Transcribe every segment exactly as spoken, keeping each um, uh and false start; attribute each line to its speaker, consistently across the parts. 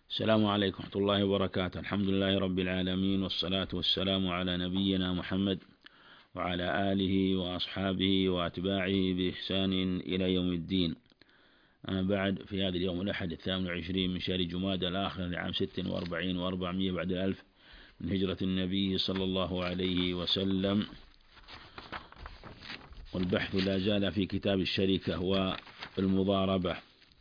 Speaker 1: السلام عليكم ورحمة الله وبركاته. الحمد لله رب العالمين، والصلاة والسلام على نبينا محمد وعلى آله وأصحابه وأتباعه بإحسان إلى يوم الدين. أما بعد، في هذا اليوم الأحد الثامن والعشرين من شهر جمادى الآخر لعام ست وأربعين وأربعمائة بعد الألف من هجرة النبي صلى الله عليه وسلم، والبحث لا زال في كتاب الشركة والمضاربة.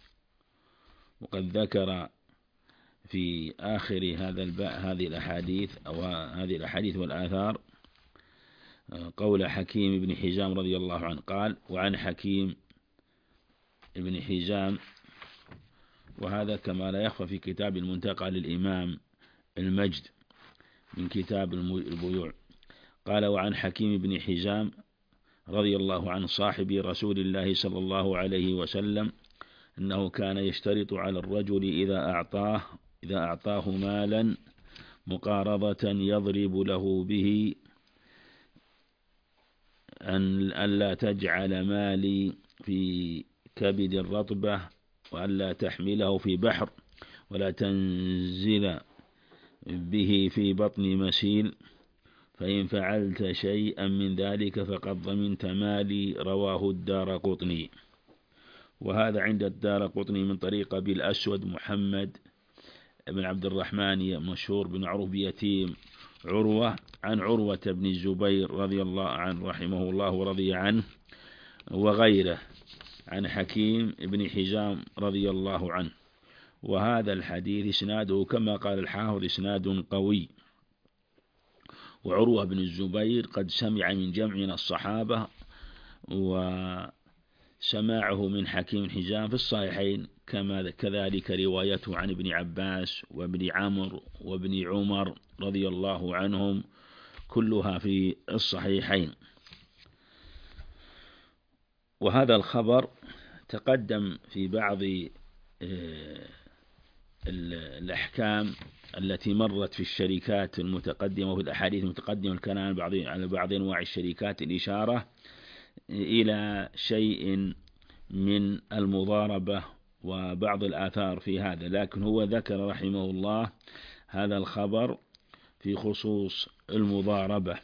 Speaker 1: وقد ذكر في آخر هذا الباء هذه الأحاديث أو هذه الأحاديث والآثار قول حكيم بن حزام رضي الله عنه قال: وعن حكيم بن حزام، وهذا كما لا يخفى في كتاب المنتقى للإمام المجد من كتاب البيوع، قال: وعن حكيم بن حزام رضي الله عنه صاحب رسول الله صلى الله عليه وسلم أنه كان يشترط على الرجل إذا أعطاه إذا أعطاه مالا مقارضة يضرب له به أن ألا تجعل مالي في كبد الرطبة، وألا تحمله في بحر، ولا تنزل به في بطن مسيل، فإن فعلت شيئا من ذلك فقد ضمنت مالي. رواه الدارقطني. وهذا عند الدارقطني من طريق أبي الأسود محمد بن عبد الرحمن مشهور بن عروة بيتيم عروة عن عروة بن الزبير رضي الله عنه رحمه الله ورضي عنه، وغيره عن حكيم بن حزام رضي الله عنه. وهذا الحديث إسناده كما قال الحافظ إسناد قوي. وعروة بن الزبير قد سمع من جمع من الصحابة، وسماعه من حكيم حزام في الصحيحين، كما كذلك روايته عن ابن عباس وابن عمرو وابن عمر رضي الله عنهم كلها في الصحيحين. وهذا الخبر تقدم في بعض الأحكام التي مرت في الشركات المتقدمة وفي الأحاديث المتقدمة، كان على بعض أنواع الشركات الإشارة إلى شيء من المضاربة وبعض الآثار في هذا، لكن هو ذكر رحمه الله هذا الخبر في خصوص المضاربة.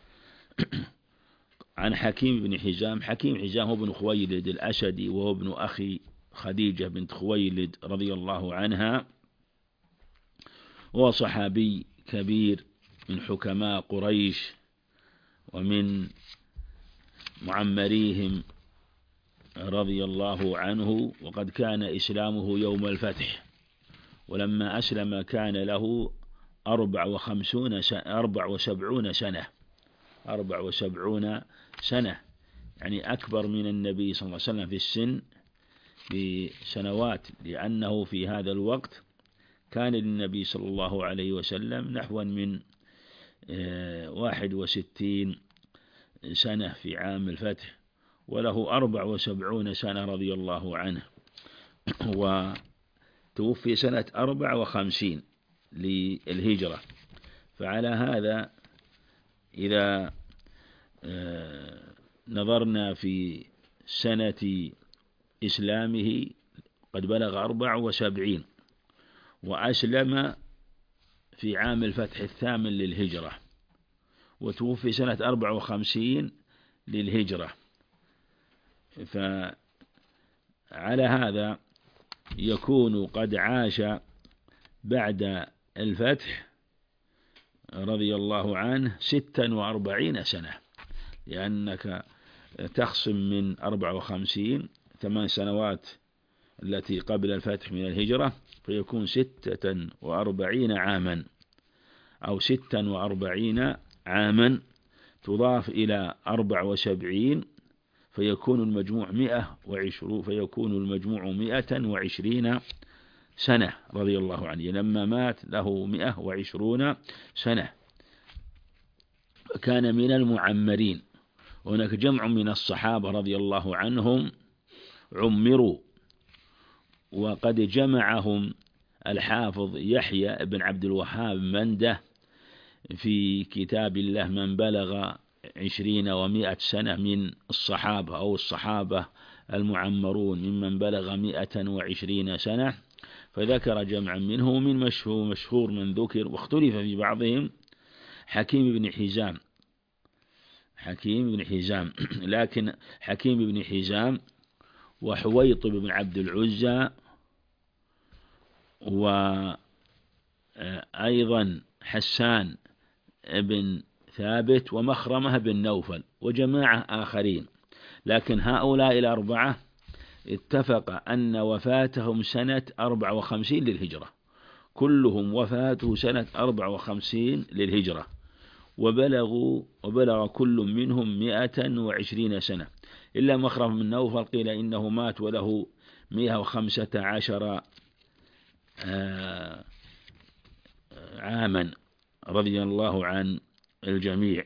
Speaker 1: عن حكيم بن حزام. حكيم حزام هو ابن خويلد الأسدي، وهو ابن أخي خديجة بنت خويلد رضي الله عنها، وهو صحابي كبير من حكماء قريش ومن معمريهم رضي الله عنه. وقد كان إسلامه يوم الفتح، ولما أسلم كان له أربع وخمسون سنة أربع وسبعون سنة أربع وسبعون سنة يعني أكبر من النبي صلى الله عليه وسلم في السن بسنوات، لأنه في هذا الوقت كان للنبي صلى الله عليه وسلم نحو من واحد وستين سنة في عام الفتح، وله أربع وسبعون سنة رضي الله عنه، وتوفي سنة أربع وخمسين للهجرة. فعلى هذا إذا نظرنا في سنة إسلامه قد بلغ أربع وسبعين، وأسلم في عام الفتح الثامن للهجرة، وتوفي سنة أربع وخمسين للهجرة. فعلى هذا يكون قد عاش بعد الفتح رضي الله عنه ستا وأربعين سنة، لأنك تخصم من أربع وخمسين ثمان سنوات التي قبل الفتح من الهجرة، فيكون ستة وأربعين عاما أو ستا وأربعين عاما، تضاف إلى أربع وسبعين فيكون المجموع مئة وعشرون فيكون المجموع مئة وعشرين سنة رضي الله عنه. لما مات له مئة وعشرون سنة، كان من المعمرين. هناك جمع من الصحابة رضي الله عنهم عمروا، وقد جمعهم الحافظ يحيى بن عبد الوهاب منده في كتاب الله من بلغ عشرين ومائة سنة من الصحابة أو الصحابة المعمرون ممن بلغ مائة وعشرين سنة، فذكر جمعا منه من مشهور, مشهور من ذكر، واختلف في بعضهم حكيم بن حزام حكيم بن حزام لكن حكيم بن حزام وحويطب بن عبد العزى وأيضا حسان بن ثابت ومخرمة بن نوفل وجماعة آخرين، لكن هؤلاء الأربعة اتفق أن وفاتهم سنة أربع وخمسين للهجرة، كلهم وفاته سنة أربع وخمسين للهجرة، وبلغوا وبلغ كل منهم مئة وعشرين سنة، إلا مخرمة بن نوفل قيل إنه مات وله مئة وخمسة عشر عاما رضي الله عن الجميع.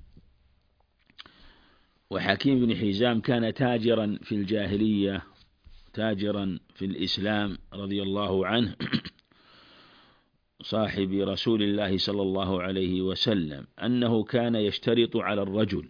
Speaker 1: وحكيم بن حزام كان تاجرا في الجاهلية تاجرا في الإسلام رضي الله عنه، صاحب رسول الله صلى الله عليه وسلم، أنه كان يشترط على الرجل،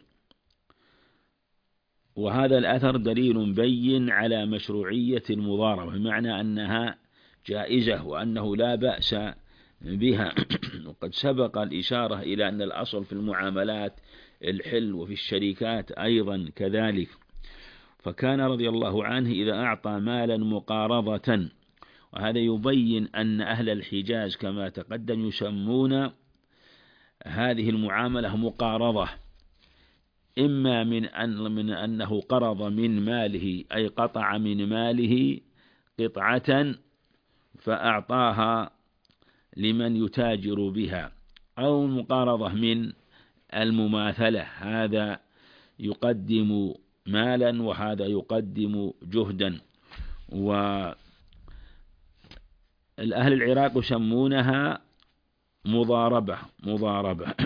Speaker 1: وهذا الأثر دليل بين على مشروعية المضاربة، بمعنى أنها جائزة وأنه لا بأس بها. وقد سبق الإشارة إلى أن الأصل في المعاملات الحل، وفي الشركات أيضا كذلك. فكان رضي الله عنه إذا أعطى مالا مقارضة، وهذا يبين أن أهل الحجاز كما تقدم يسمون هذه المعاملة مقارضة، إما من أن من أنه قرض من ماله أي قطع من ماله قطعة فأعطاها لمن يتاجر بها، أو مقارضة من المماثلة، هذا يقدم مالا وهذا يقدم جهدا. والأهل العراق يسمونها مضاربة مضاربة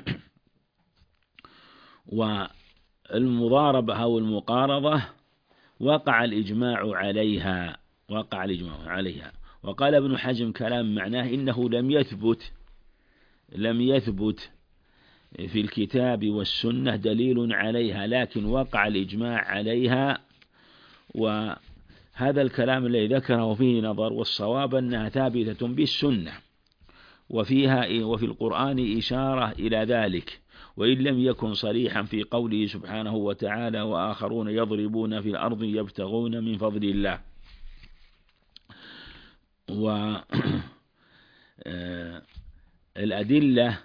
Speaker 1: والمضاربة أو المقارضة وقع الإجماع عليها وقع الإجماع عليها وقال ابن حزم كلام معناه إنه لم يثبت لم يثبت في الكتاب والسنة دليل عليها، لكن وقع الإجماع عليها. وهذا الكلام الذي ذكره فيه نظر، والصواب أنها ثابتة بالسنة، وفيها وفي القرآن إشارة إلى ذلك، وإن لم يكن صريحا في قوله سبحانه وتعالى وآخرون يضربون في الأرض يبتغون من فضل الله. والأدلة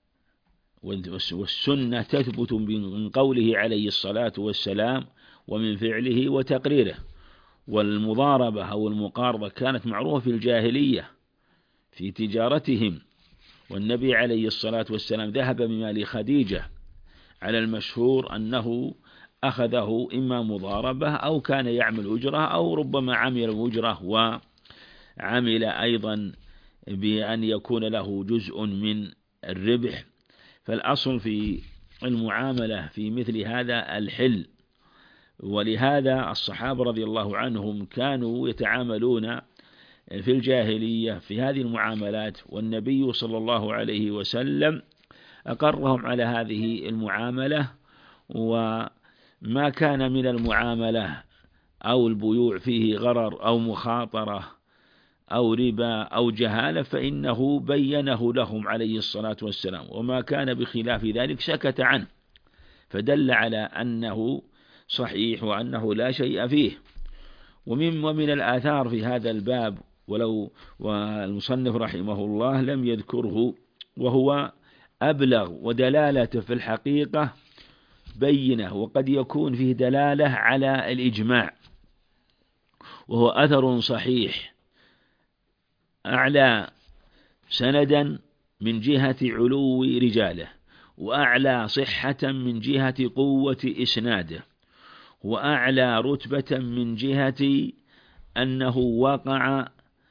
Speaker 1: والسنة تثبت من قوله عليه الصلاة والسلام ومن فعله وتقريره. والمضاربة أو المقارضة كانت معروفة في الجاهلية في تجارتهم، والنبي عليه الصلاة والسلام ذهب بمال خديجة على المشهور أنه أخذه إما مضاربة أو كان يعمل أجرة، أو ربما عمل أجرة وعمل أيضا بأن يكون له جزء من الربح. فالأصل في المعاملة في مثل هذا الحل، ولهذا الصحابة رضي الله عنهم كانوا يتعاملون في الجاهلية في هذه المعاملات، والنبي صلى الله عليه وسلم أقرهم على هذه المعاملة. وما كان من المعاملة أو البيوع فيه غرر أو مخاطرة أو ربا أو جهالة فإنه بينه لهم عليه الصلاة والسلام، وما كان بخلاف ذلك سكت عنه، فدل على أنه صحيح وأنه لا شيء فيه. ومن ومن الآثار في هذا الباب، ولو والمصنف رحمه الله لم يذكره، وهو أبلغ ودلالته في الحقيقة بينة، وقد يكون فيه دلالة على الإجماع، وهو أثر صحيح أعلى سندا من جهة علو رجاله، وأعلى صحة من جهة قوة إسناده، وأعلى رتبة من جهة أنه وقع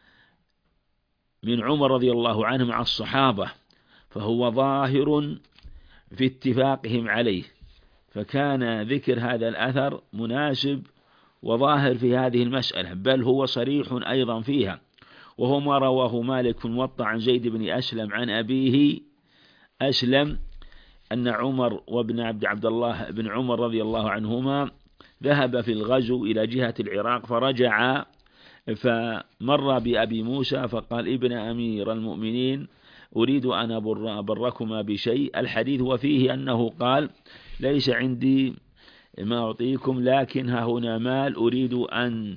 Speaker 1: من عمر رضي الله عنه مع الصحابة، فهو ظاهر في اتفاقهم عليه، فكان ذكر هذا الأثر مناسب وظاهر في هذه المسألة، بل هو صريح أيضا فيها، وهو ما رواه مالك في الموطأ عن زيد بن أسلم عن أبيه أسلم أن عمر وابن عبد عبد الله بن عمر رضي الله عنهما ذهب في الغزو إلى جهة العراق، فرجع فمر بأبي موسى فقال: ابن أمير المؤمنين، أريد أن أبر أبركما بشيء. الحديث وفيه أنه قال: ليس عندي ما أعطيكم، لكن ها هنا مال أريد أن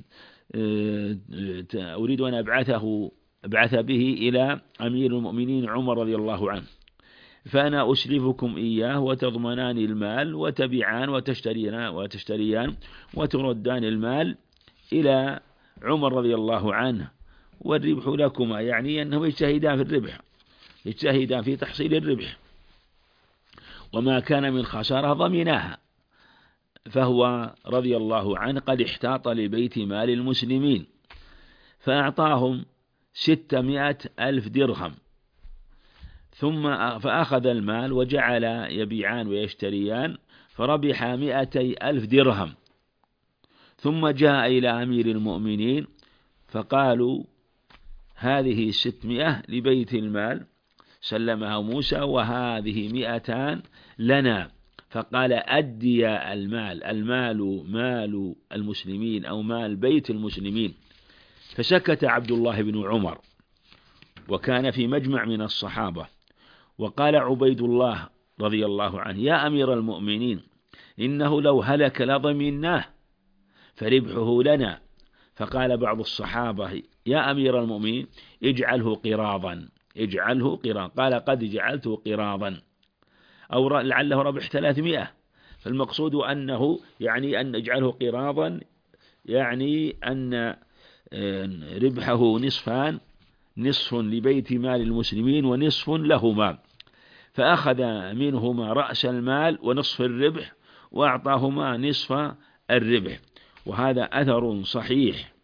Speaker 1: أريد أن أبعثه أبعث به إلى أمير المؤمنين عمر رضي الله عنه، فأنا أسلفكم إياه وتضمنان المال وتبيعان وتشتريان وتشتريان وتردان المال إلى عمر رضي الله عنه، والربح لكما، يعني أنهم يجتهدان في الربح، يجتهدان في تحصيل الربح، وما كان من خسارة ضمناها. فهو رضي الله عنه قد احتاط لبيت مال المسلمين، فأعطاهم ستمائة ألف درهم، ثم فأخذ المال وجعل يبيعان ويشتريان، فربح مائتي ألف درهم. ثم جاء إلى أمير المؤمنين فقالوا: هذه الستمائة لبيت المال سلمها موسى، وهذه مئتان لنا. فقال: أدي المال، المال مال المسلمين أو مال بيت المسلمين. فسكت عبد الله بن عمر، وكان في مجمع من الصحابة. وقال عبيد الله رضي الله عنه: يا أمير المؤمنين، إنه لو هلك لضمناه فربحه لنا. فقال بعض الصحابة: يا أمير المؤمنين، اجعله قراضا، اجعله قراضا. قال: قد جعلته قراضا، أو لعله ربح ثلاثمائة. فالمقصود أنه يعني أن اجعله قراضا، يعني أن ربحه نصفان، نصف لبيت مال المسلمين ونصف لهما. فأخذ منهما رأس المال ونصف الربح، وأعطاهما نصف الربح. وهذا أثر صحيح،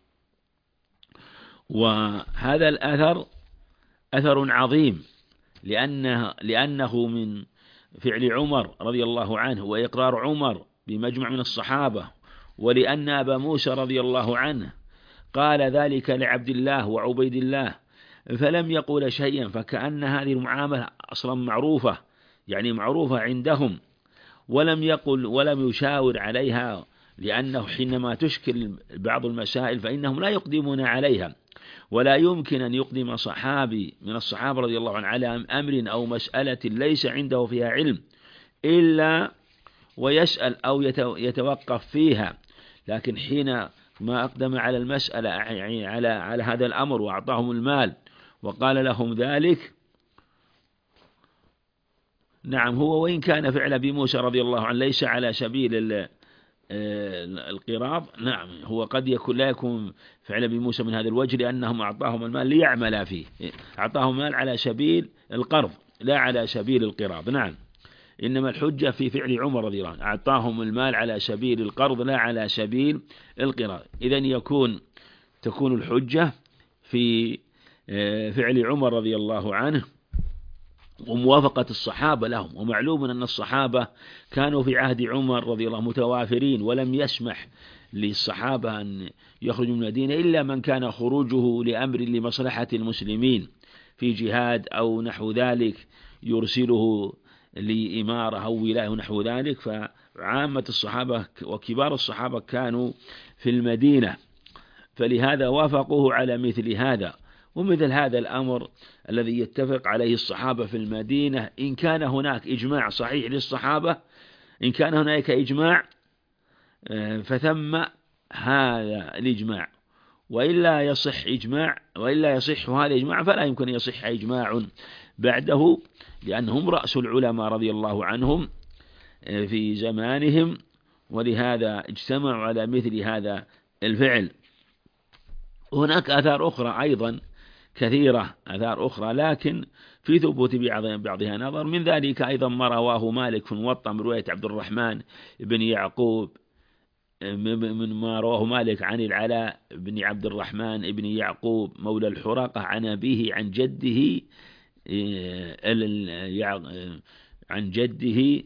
Speaker 1: وهذا الأثر أثر عظيم، لأنه, لأنه من فعل عمر رضي الله عنه وإقرار عمر بمجمع من الصحابة، ولأن أبا موسى رضي الله عنه قال ذلك لعبد الله وعبيد الله فلم يقول شيئا، فكأن هذه المعاملة أصلا معروفة، يعني معروفة عندهم، ولم يقل ولم يشاور عليها، لأنه حينما تشكل بعض المسائل فإنهم لا يقدمون عليها، ولا يمكن أن يقدم صحابي من الصحابة رضي الله عنه على أمر أو مسألة ليس عنده فيها علم إلا ويسأل أو يتوقف فيها. لكن حين ما أقدم على المسألة يعني على على هذا الأمر وأعطاهم المال وقال لهم ذلك، نعم، هو وإن كان فعل أبي موسى رضي الله عنه ليس على سبيل القراض، نعم، هو قد يكون لا يكون فعل أبي موسى من هذا الوجه، لأنهم أعطاهم المال ليعمل فيه، أعطاهم المال على سبيل القرض لا على سبيل القراض. نعم، إنما الحجة في فعل عمر رضي الله عنه، أعطاهم المال على سبيل القرض لا على سبيل القراض. إذن يكون تكون الحجة في فعل عمر رضي الله عنه وموافقة الصحابة لهم. ومعلوم أن الصحابة كانوا في عهد عمر رضي الله متوافرين، ولم يسمح للصحابة أن يخرجوا من المدينة إلا من كان خروجه لأمر لمصلحة المسلمين في جهاد أو نحو ذلك، يرسله لإمارة أو ولاية نحو ذلك. فعامة الصحابة وكبار الصحابة كانوا في المدينة، فلهذا وافقوه على مثل هذا. ومثل هذا الأمر الذي يتفق عليه الصحابة في المدينة، إن كان هناك إجماع صحيح للصحابة، إن كان هناك إجماع فثم هذا الإجماع، وإلا يصح إجماع وإلا يصح هذا الإجماع فلا يمكن يصح إجماع بعده، لأنهم رأس العلماء رضي الله عنهم في زمانهم، ولهذا اجتمعوا على مثل هذا الفعل. هناك آثار أخرى أيضا كثيرة، آثار أخرى لكن في ثبوت بعضها نظر. من ذلك أيضا ما رواه مالك في الموطأ من رواية عبد الرحمن بن يعقوب، من ما رواه مالك عن العلاء بن عبد الرحمن بن يعقوب مولى الحرقة عن أبيه عن جده عن جده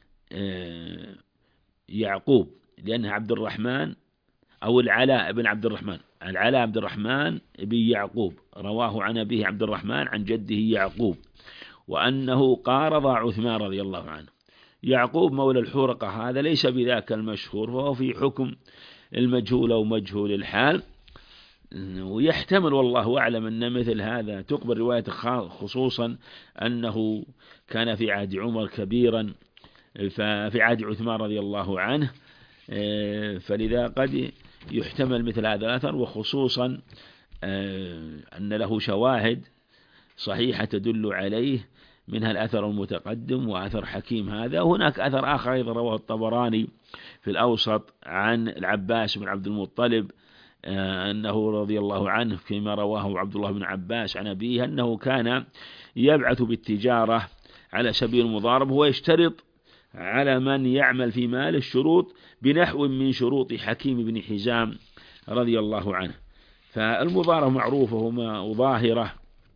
Speaker 1: يعقوب، لأنه عبد الرحمن أو العلاء بن عبد الرحمن، العلاء عبد الرحمن بن يعقوب رواه عن أبيه عبد الرحمن عن جده يعقوب، وأنه قارض عثمان رضي الله عنه. يعقوب مولى الحرقة هذا ليس بذاك المشهور، فهو في حكم المجهول أو مجهول الحال، ويحتمل والله أعلم أن مثل هذا تقبل رواية خصوصا أنه كان في عهد عمر كبيرا، ففي عهد عثمان رضي الله عنه، فلذا قد يحتمل مثل هذا الأثر، وخصوصا أن له شواهد صحيحة تدل عليه، منها الأثر المتقدم وأثر حكيم هذا. وهناك أثر آخر أيضا رواه الطبراني في الأوسط عن العباس بن عبد المطلب أنه رضي الله عنه فيما رواه عبد الله بن عباس عن أبيه أنه كان يبعث بالتجارة على سبيل المضاربة، ويشترط على من يعمل في مال الشروط بنحو من شروط حكيم بن حزام رضي الله عنه. فالمضاربة معروفة وظاهرة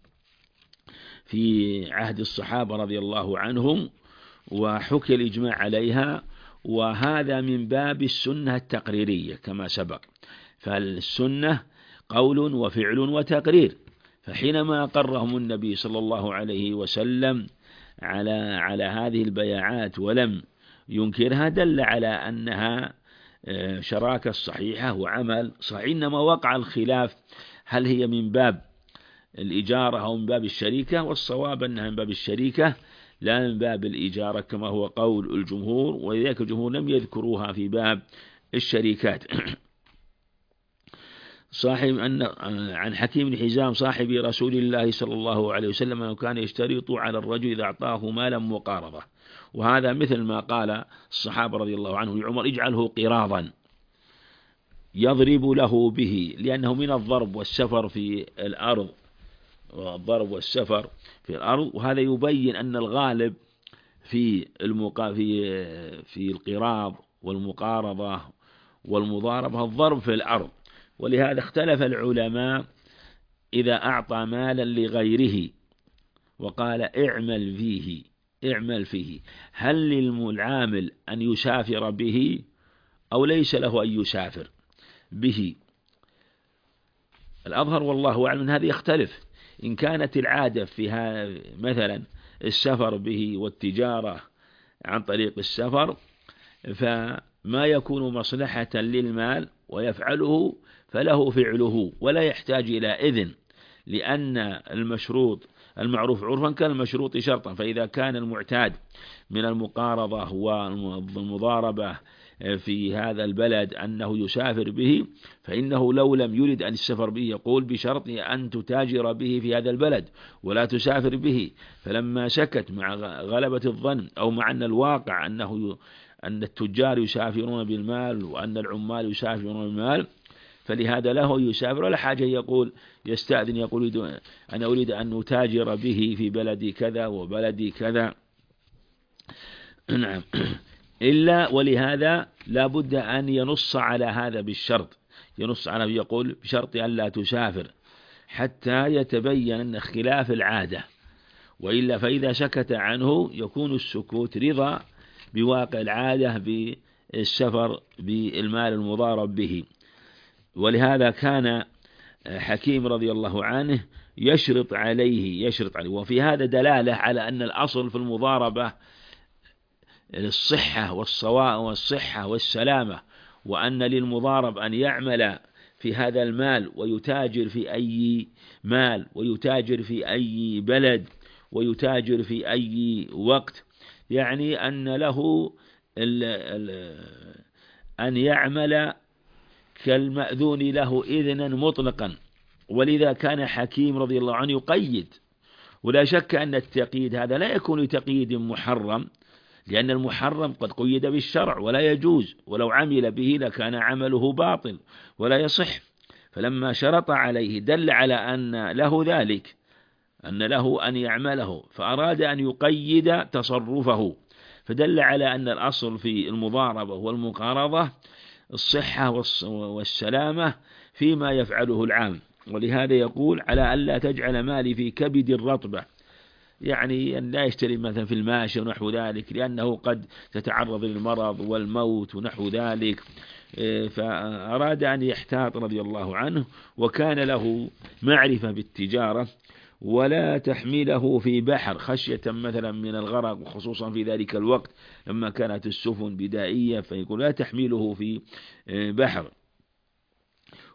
Speaker 1: في عهد الصحابة رضي الله عنهم، وحكي الإجماع عليها، وهذا من باب السنة التقريرية كما سبق. فالسنة قول وفعل وتقرير، فحينما أقرهم النبي صلى الله عليه وسلم على على هذه البيعات ولم ينكرها دل على أنها شراكة صحيحة وعمل صحيح. إنما وقع الخلاف هل هي من باب الإجارة أو من باب الشريكة، والصواب أنها من باب الشريكة لا من باب الإجارة كما هو قول الجمهور، ولذلك الجمهور لم يذكروها في باب الشريكات. صاحب أن عن حكيم بن حزام صاحب رسول الله صلى الله عليه وسلم أنه كان يشترط على الرجل إذا أعطاه مالا مقارضة، وهذا مثل ما قال الصحابة رضي الله عنهم لعمر اجعله قراضا يضرب له به، لأنه من الضرب والسفر في الأرض، والضرب والسفر في الأرض، وهذا يبين أن الغالب في المقا في في القراض والمقارضة والمضاربة الضرب في الأرض. ولهذا اختلف العلماء إذا أعطى مالا لغيره وقال اعمل فيه اعمل فيه هل للعامل أن يسافر به أو ليس له أن يسافر به؟ الأظهر والله أعلم أن هذا يختلف. إن كانت العادة فيها مثلا السفر به والتجارة عن طريق السفر، فما يكون مصلحة للمال ويفعله فله فعله ولا يحتاج إلى إذن، لأن المشروط المعروف عرفا كان المشروط شرطا. فإذا كان المعتاد من المقارضة والمضاربة في هذا البلد أنه يسافر به، فإنه لو لم يرد أن السفر به يقول بشرط أن تتاجر به في هذا البلد ولا تسافر به. فلما سكت مع غلبة الظن أو مع أن الواقع أنه أن التجار يسافرون بالمال وأن العمال يسافرون بالمال، فلهذا له يسافر ولا حاجة يقول يستأذن يقول أنا أريد أن أتاجر به في بلدي كذا وبلدي كذا. نعم. إلا ولهذا لا بد أن ينص على هذا بالشرط، ينص على يقول بشرط أن لا تسافر حتى يتبين أن خلاف العادة، وإلا فإذا سكت عنه يكون السكوت رضا بواقع العادة بالسفر بالمال المضارب به. ولهذا كان حكيم رضي الله عنه يشرط عليه يشرط عليه وفي هذا دلالة على أن الأصل في المضاربة الصحة والصواء والصحة والسلامة، وأن للمضارب أن يعمل في هذا المال ويتاجر في أي مال ويتاجر في أي بلد ويتاجر في أي وقت، يعني أن له ال ال أن يعمل كالمأذون له إذنا مطلقا. ولذا كان حكيم رضي الله عنه يقيد، ولا شك أن التقييد هذا لا يكون تقييد محرم، لأن المحرم قد قيد بالشرع ولا يجوز، ولو عمل به لكان عمله باطل ولا يصح. فلما شرط عليه دل على أن له ذلك، أن له أن يعمله، فأراد أن يقيد تصرفه، فدل على أن الأصل في المضاربة والمقارضة الصحة والسلامة فيما يفعله العام. ولهذا يقول على ألا تجعل مالي في كبد الرطبة، يعني أن لا يشتري مثلا في الماشي ونحو ذلك، لأنه قد تتعرض للمرض والموت ونحو ذلك. فأراد أن يحتاط رضي الله عنه، وكان له معرفة بالتجارة، ولا تحمله في بحر خشية مثلا من الغرق، وخصوصا في ذلك الوقت لما كانت السفن بدائية، فيقول لا تحمله في بحر.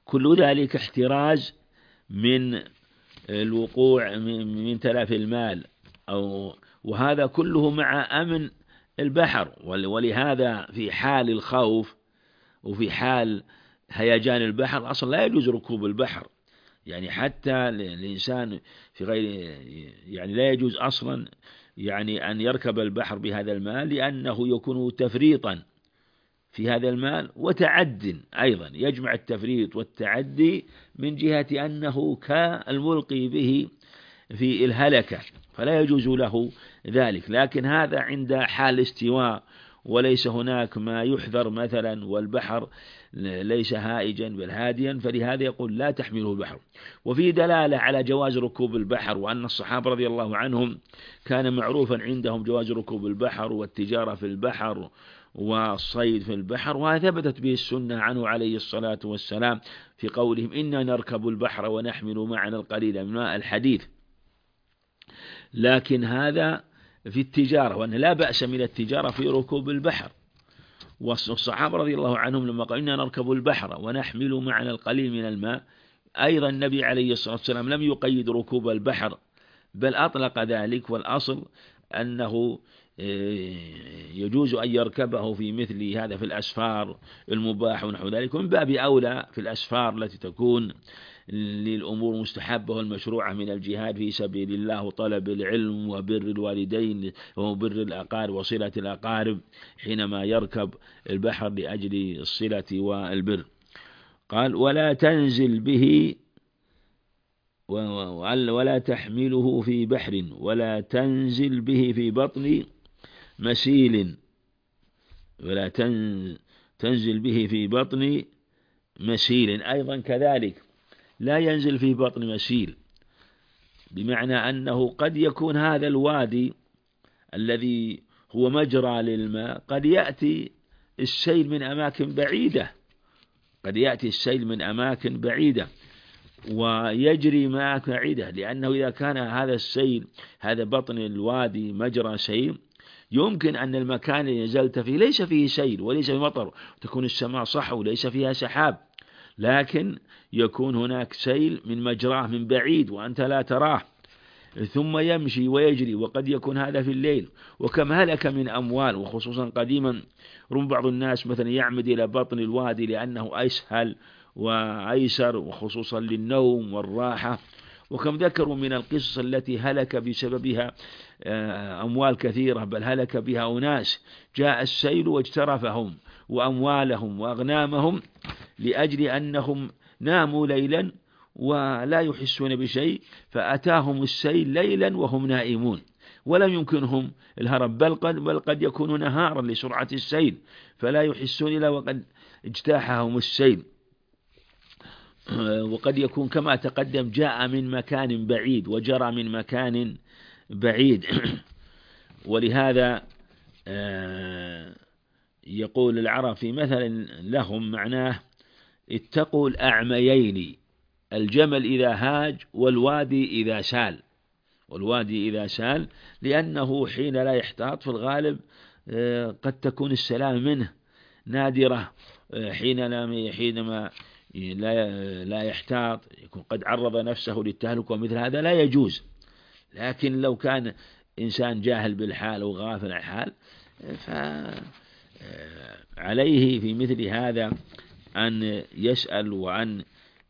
Speaker 1: كل ذلك احتراز من الوقوع من تلف المال، أو وهذا كله مع أمن البحر. ولهذا في حال الخوف وفي حال هيجان البحر أصلا لا يجوز ركوب البحر، يعني حتى الإنسان في غير يعني لا يجوز أصلا يعني أن يركب البحر بهذا المال، لأنه يكون تفريطا في هذا المال وتعد أيضا، يجمع التفريط والتعدي من جهة أنه كالملقي به في الهلكة، فلا يجوز له ذلك. لكن هذا عند حال استواء وليس هناك ما يحذر مثلا، والبحر ليس هائجا بل هاديا، فلهذا يقول لا تحمله البحر. وفي دلالة على جواز ركوب البحر، وأن الصحابة رضي الله عنهم كان معروفا عندهم جواز ركوب البحر والتجارة في البحر والصيد في البحر، وهذا ثبتت به السنة عنه عليه الصلاة والسلام في قولهم إنا نركب البحر ونحمل معنا القليل من ماء الحديث. لكن هذا في التجارة، وأن لا بأس من التجارة في ركوب البحر. والصحابة رضي الله عنهم لما قالوا إنا نركب البحر ونحمل معنا القليل من الماء، أيضا النبي عليه الصلاة والسلام لم يقيد ركوب البحر بل أطلق ذلك، والأصل أنه يجوز أن يركبه في مثل هذا في الأسفار المباح ونحو ذلك، ومن باب أولى في الأسفار التي تكون للأمور المستحبة والمشروعة من الجهاد في سبيل الله وطلب العلم وبر الوالدين وبر الأقارب وصلة الأقارب، حينما يركب البحر لأجل الصلة والبر. قال ولا تنزل به ولا تحمله في بحر ولا تنزل به في بطن مسيل، ولا تنزل به في بطن مسيل أيضا كذلك لا ينزل في بطن مسيل، بمعنى أنه قد يكون هذا الوادي الذي هو مجرى للماء قد يأتي السيل من أماكن بعيدة، قد يأتي السيل من أماكن بعيدة ويجري ماء بعيدة، لأنه إذا كان هذا السيل هذا بطن الوادي مجرى سيل، يمكن أن المكان الذي نزلت فيه ليس فيه سيل وليس فيه مطر، تكون السماء صحو وليس فيها سحاب، لكن يكون هناك سيل من مجراه من بعيد وأنت لا تراه، ثم يمشي ويجري، وقد يكون هذا في الليل. وكم هلك من أموال، وخصوصا قديما رم بعض الناس مثلا يعمد إلى بطن الوادي لأنه أسهل وأيسر، وخصوصا للنوم والراحة. وكم ذكروا من القصص التي هلك بسببها أموال كثيرة، بل هلك بها أناس جاء السيل واجترفهم وأموالهم وأغنامهم لأجل أنهم ناموا ليلا ولا يحسون بشيء، فأتاهم السيل ليلا وهم نائمون ولم يمكنهم الهرب، بل قد, بل قد يكون نهارا لسرعة السيل فلا يحسون إلا وقد اجتاحهم السيل. وقد يكون كما تقدم جاء من مكان بعيد وجرى من مكان بعيد. ولهذا يقول العرب في مثل لهم معناه اتقوا الأعميين، الجمل إذا هاج والوادي إذا سال، والوادي إذا سال، لأنه حين لا يحتاط في الغالب قد تكون السلام منه نادرة، حين حينما لا لا يحتاط يكون قد عرض نفسه للتهلك، ومثل هذا لا يجوز. لكن لو كان إنسان جاهل بالحال أو غافل عن الحال، فعليه في مثل هذا أن يسأل وأن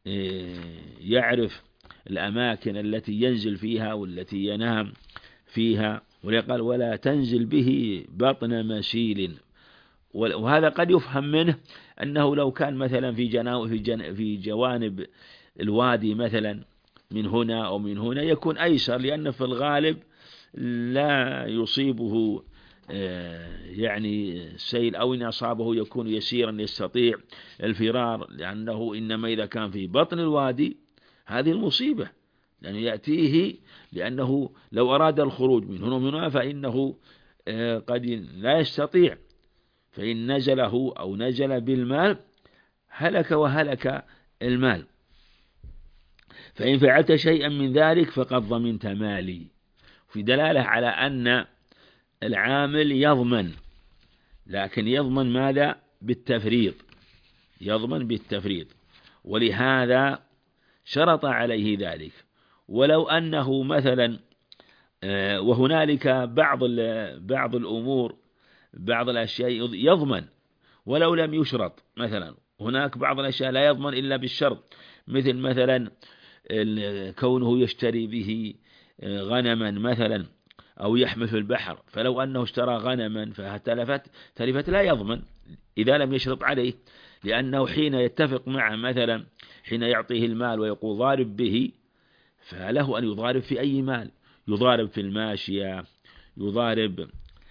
Speaker 1: يعرف الأماكن التي ينزل فيها والتي ينام فيها. ولقال ولا تنزل به بطن مسيل، وهذا قد يفهم منه أنه لو كان مثلا في جناب في, جن في جوانب الوادي مثلا من هنا أو من هنا يكون أيسر، لأن في الغالب لا يصيبه يعني السيل، أو إن أصابه يكون يسيرا يستطيع الفرار، لأنه إنما إذا كان في بطن الوادي هذه المصيبة، لأنه يأتيه، لأنه لو أراد الخروج من هنا ومن هنا فإنه قد لا يستطيع، فإن نزله أو نزل بالمال هلك وهلك المال. فإن فعلت شيئا من ذلك فقد ضمنت مالي. في دلالة على أن العامل يضمن، لكن يضمن ماذا؟ بالتفريط، يضمن بالتفريط. ولهذا شرط عليه ذلك. ولو أنه مثلا وهنالك بعض بعض الأمور بعض الأشياء يضمن ولو لم يشرط، مثلا هناك بعض الأشياء لا يضمن إلا بالشرط، مثل مثلا كونه يشتري به غنما مثلا أو يحمل في البحر، فلو أنه اشترى غنما فتلفت تلفت لا يضمن إذا لم يشرط عليه، لأنه حين يتفق معه مثلا حين يعطيه المال ويقول ضارب به، فله أن يضارب في أي مال، يضارب في الماشية، يضارب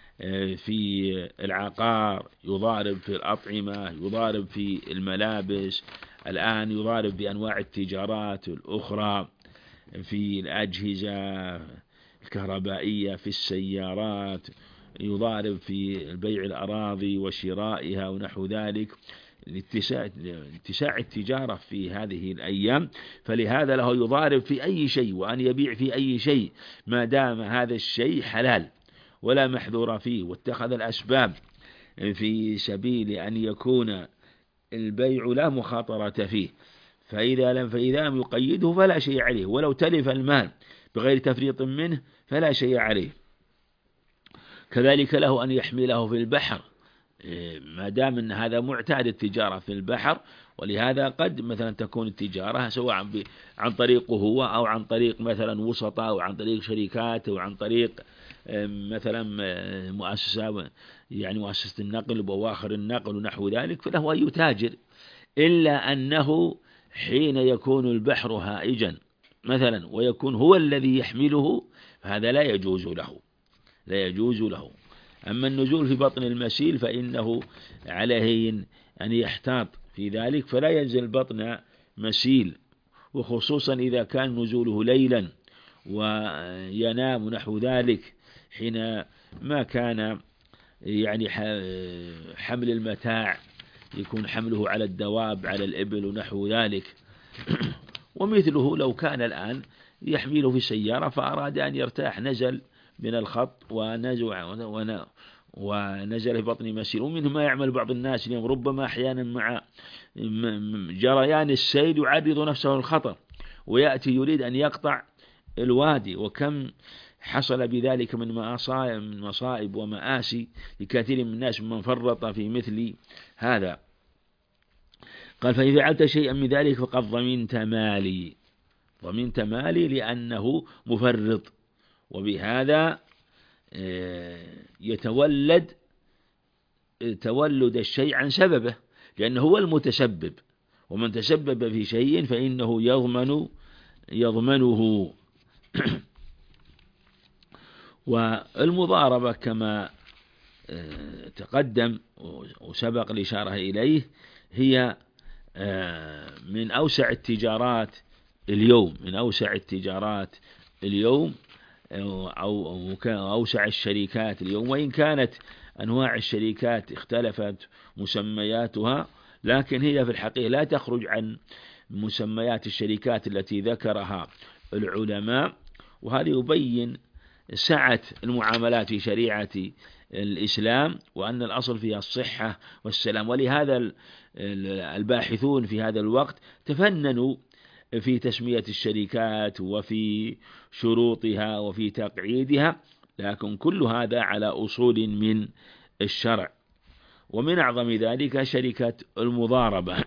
Speaker 1: في العقار، يضارب في الأطعمة، يضارب في الملابس، الآن يضارب بأنواع التجارات الأخرى، في الأجهزة الكهربائية، في السيارات، يضارب في البيع الأراضي وشرائها ونحو ذلك، لاتساع التجارة في هذه الأيام، فلهذا له يضارب في أي شيء وأن يبيع في أي شيء ما دام هذا الشيء حلال ولا محذور فيه، واتخذ الأسباب في سبيل أن يكون البيع لا مخاطرة فيه، فإذا لم فإذا لم يقيده فلا شيء عليه، ولو تلف المال بغير تفريط منه فلا شيء عليه. كذلك له أن يحمله في البحر ما دام أن هذا معتاد التجارة في البحر، ولهذا قد مثلا تكون التجارة سواء عن طريقه هو أو عن طريق مثلا وسطاء أو عن طريق شركات أو عن طريق مثلا مؤسسة يعني مؤسسة النقل وبواخر النقل ونحو ذلك، فله أن يتاجر، إلا أنه حين يكون البحر هائجا مثلا ويكون هو الذي يحمله فهذا لا يجوز له لا يجوز له. أما النزول في بطن المسيل فإنه عليه أن يحتاط في ذلك، فلا ينزل بطن مسيل، وخصوصا إذا كان نزوله ليلا وينام نحو ذلك، حين ما كان يعني حمل المتاع يكون حمله على الدواب على الإبل ونحو ذلك. ومثله لو كان الآن يحمله في سيارة فأراد أن يرتاح، نزل من الخط ونزع ونزل في بطن مسير. ومنه ما يعمل بعض الناس اليوم ربما أحيانا مع جريان السيل يعرض نفسه الخطر ويأتي يريد أن يقطع الوادي، وكم حصل بذلك من مصائب ومآسي لكثير من الناس من فرط في مثل هذا. قال فإذا فعلت شيئا من ذلك فقد ضمنت مالي، ضمنت مالي لأنه مفرط، وبهذا يتولد تولد الشيء عن سببه، لأنه هو المتسبب، ومن تسبب في شيء فإنه يضمن يضمنه. والمضاربة كما تقدم وسبق الإشارة إليه هي من أوسع التجارات اليوم من أوسع التجارات اليوم أو أوسع الشركات اليوم، وإن كانت أنواع الشركات اختلفت مسمياتها، لكن هي في الحقيقة لا تخرج عن مسميات الشركات التي ذكرها العلماء. وهذا يبين سعة المعاملات في شريعة الإسلام، وأن الأصل فيها الصحة والسلام. ولهذا الباحثون في هذا الوقت تفننوا في تسمية الشركات وفي شروطها وفي تقعيدها، لكن كل هذا على أصول من الشرع. ومن أعظم ذلك شركة المضاربة،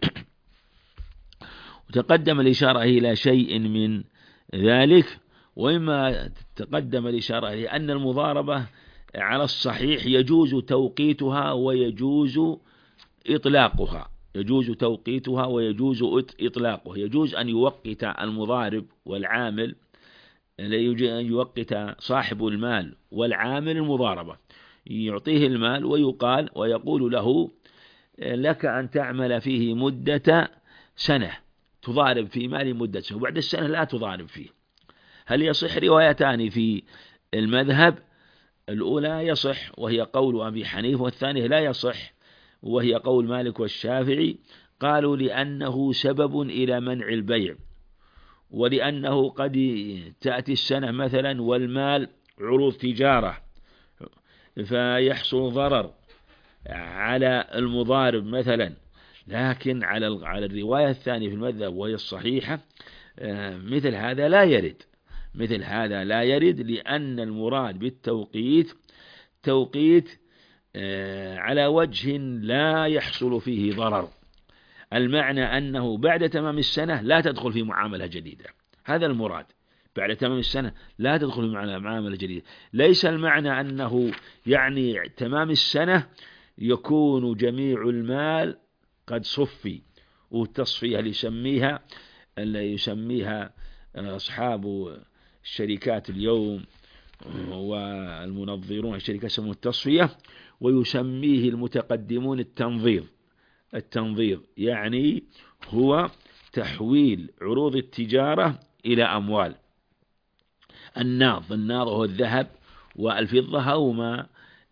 Speaker 1: وتقدم الإشارة إلى شيء من ذلك. وإما تقدم الإشارة إلى أن المضاربة على الصحيح يجوز توقيتها ويجوز إطلاقها يجوز توقيتها ويجوز إطلاقه. يجوز أن يوقت المضارب والعامل، لا يجوز أن يوقت صاحب المال والعامل المضاربة، يعطيه المال ويقال ويقول له لك أن تعمل فيه مدة سنة، تضارب في مال مدة سنة، وبعد السنة لا تضارب فيه. هل يصح؟ روايتان في المذهب، الأولى يصح وهي قول أبي حنيفة، والثانية لا يصح وهي قول مالك والشافعي. قالوا لأنه سبب إلى منع البيع، ولأنه قد تأتي السنة مثلا والمال عروض تجارة فيحصل ضرر على المضارب مثلا، لكن على على الرواية الثانية في المذهب وهي الصحيحة مثل هذا لا يرد، مثل هذا لا يرد لأن المراد بالتوقيت توقيت على وجه لا يحصل فيه ضرر. المعنى أنه بعد تمام السنة لا تدخل في معاملة جديدة، هذا المراد، بعد تمام السنة لا تدخل في معاملة جديدة. ليس المعنى أنه يعني تمام السنة يكون جميع المال قد صفي، والتصفية اللي يسميها اللي يسميها أصحاب الشركات اليوم والمنظرون الشركات يسمون التصفية، ويسميه المتقدمون التنظير. التنظير يعني هو تحويل عروض التجارة إلى أموال. الناظ الناظ هو الذهب والفضة هما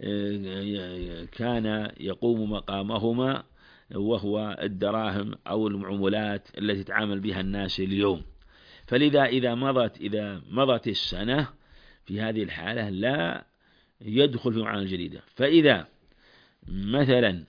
Speaker 1: كان يقوم مقامهما، وهو الدراهم أو العملات التي تعامل بها الناس اليوم. فلذا إذا مضت إذا مضت السنة في هذه الحالة لا يدخل في معاملة جديدة. فإذا مثلا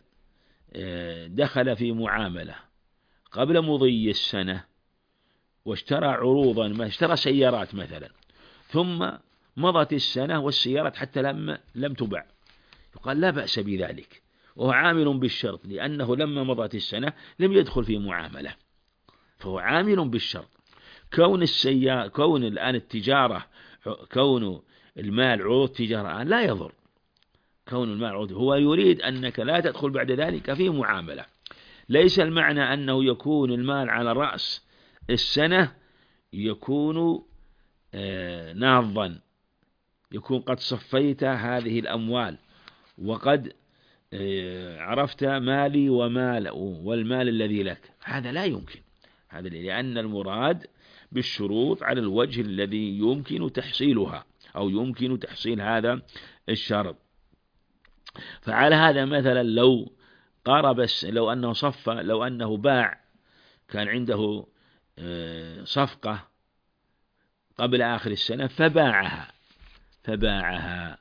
Speaker 1: دخل في معاملة قبل مضي السنة واشترى عروضا، ما اشترى سيارات مثلا، ثم مضت السنة والسيارات حتى لم لم تباع، يقال لا بأس بذلك، وهو عامل بالشرط، لأنه لما مضت السنة لم يدخل في معاملة، فهو عامل بالشرط. كون السيارة كون الآن التجارة كون المال عروض تجارة الآن لا يضر، كون المال عروض، هو يريد أنك لا تدخل بعد ذلك في معاملة. ليس المعنى أنه يكون المال على رأس السنة يكون آه ناظا، يكون قد صفيت هذه الأموال وقد آه عرفت مالي ومال والمال الذي لك، هذا لا يمكن، هذا لأن المراد بالشروط على الوجه الذي يمكن تحصيلها أو يمكن تحصيل هذا الشرط. فعلى هذا مثلا لو قارب لو أنه صف لو أنه باع، كان عنده صفقة قبل آخر السنة فباعها فباعها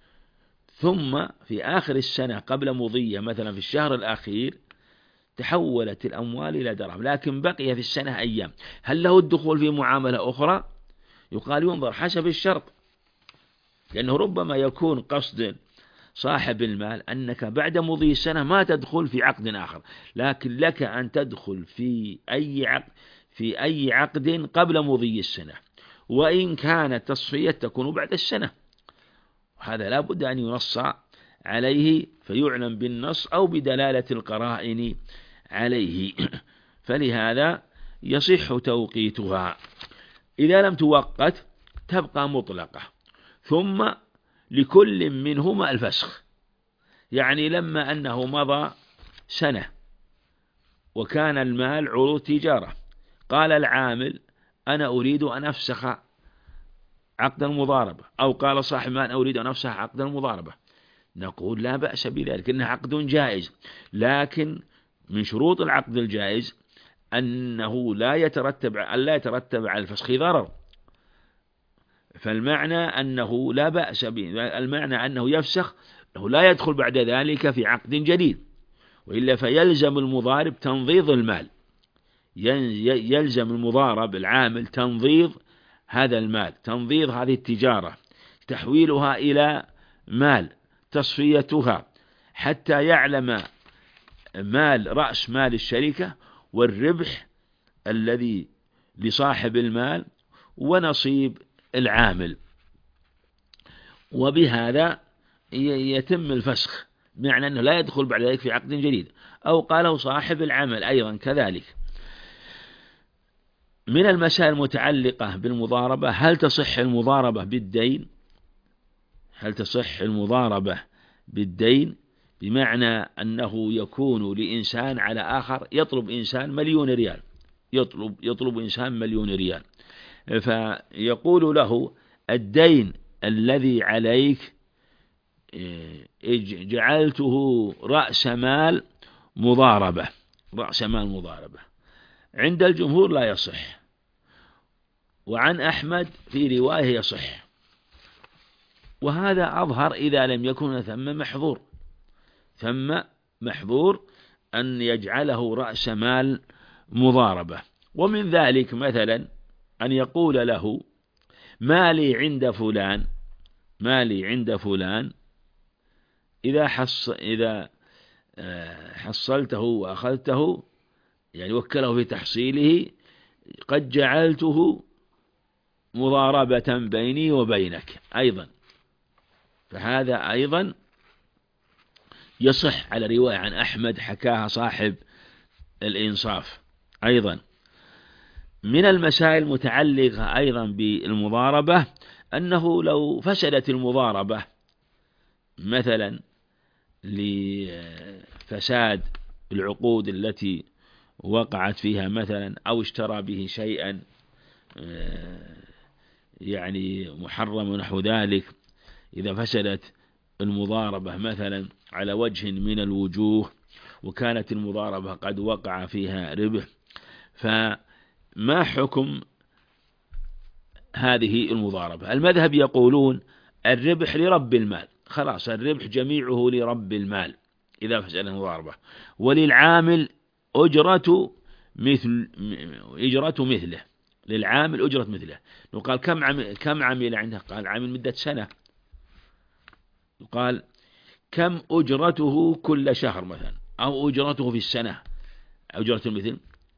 Speaker 1: ثم في آخر السنة قبل مضية مثلا في الشهر الأخير تحولت الأموال إلى درهم، لكن بقي في السنة أيام، هل له الدخول في معاملة أخرى؟ يقال ينظر حسب الشرط، لأنه ربما يكون قصد صاحب المال أنك بعد مضي السنة ما تدخل في عقد آخر، لكن لك أن تدخل في أي عقد في أي عقد قبل مضي السنة، وإن كانت تصفية تكون بعد السنة. هذا لا بد أن ينص عليه فيعلم بالنص أو بدلالة القرائن عليه، فلهذا يصح توقيتها. إذا لم توقت تبقى مطلقة، ثم لكل منهما الفسخ. يعني لما أنه مضى سنة وكان المال عروض تجارة، قال العامل أنا أريد أن أفسخ عقد المضاربة، أو قال صاحب المال أنا أريد أن أفسخ عقد المضاربة، نقول لا بأس بذلك، إنه عقد جائز، لكن من شروط العقد الجائز أنه لا يترتب لا يترتب على الفسخ ضرر. فالمعنى أنه لا بأس به، المعنى أنه يفسخ، أنه لا يدخل بعد ذلك في عقد جديد، وإلا فيلزم المضارب تنظيض المال، يلزم المضارب العامل تنظيض هذا المال، تنظيض هذه التجارة، تحويلها إلى مال، تصفيتها، حتى يعلم مال رأس مال الشركة والربح الذي لصاحب المال ونصيب العامل، وبهذا يتم الفسخ، معنى أنه لا يدخل بعد ذلك في عقد جديد. أو قاله صاحب العمل أيضا كذلك. من المسائل المتعلقة بالمضاربة، هل تصح المضاربة بالدين؟ هل تصح المضاربة بالدين؟ بمعنى أنه يكون لإنسان على آخر، يطلب إنسان مليون ريال، يطلب يطلب إنسان مليون ريال، فيقول له الدين الذي عليك جعلته رأس مال مضاربة، رأس مال مضاربة. عند الجمهور لا يصح، وعن أحمد في رواية يصح، وهذا أظهر إذا لم يكن ثم محظور، ثم محظور أن يجعله رأس مال مضاربة. ومن ذلك مثلا أن يقول له مالي عند فلان، مالي عند فلان إذا حص إذا حصلته وأخذته، يعني وكله في تحصيله، قد جعلته مضاربة بيني وبينك أيضا. فهذا أيضا يصح على رواية عن أحمد حكاها صاحب الإنصاف. أيضا من المسائل المتعلقة أيضا بالمضاربة أنه لو فسدت المضاربة مثلا لفساد العقود التي وقعت فيها مثلا، أو اشترى به شيئا يعني محرم ونحو ذلك، إذا فسدت المضاربة مثلا على وجه من الوجوه وكانت المضاربة قد وقع فيها ربح، فما حكم هذه المضاربة؟ المذهب يقولون الربح لرب المال، خلاص الربح جميعه لرب المال إذا فسد المضاربة، وللعامل أجرة مثل أجرة مثله، للعامل أجرة مثله. وقال كم عمل كم عمل عنده؟ قال عمل مدة سنة. قال كم أجرته كل شهر مثلا، أو أجرته في السنة، أجرة المثل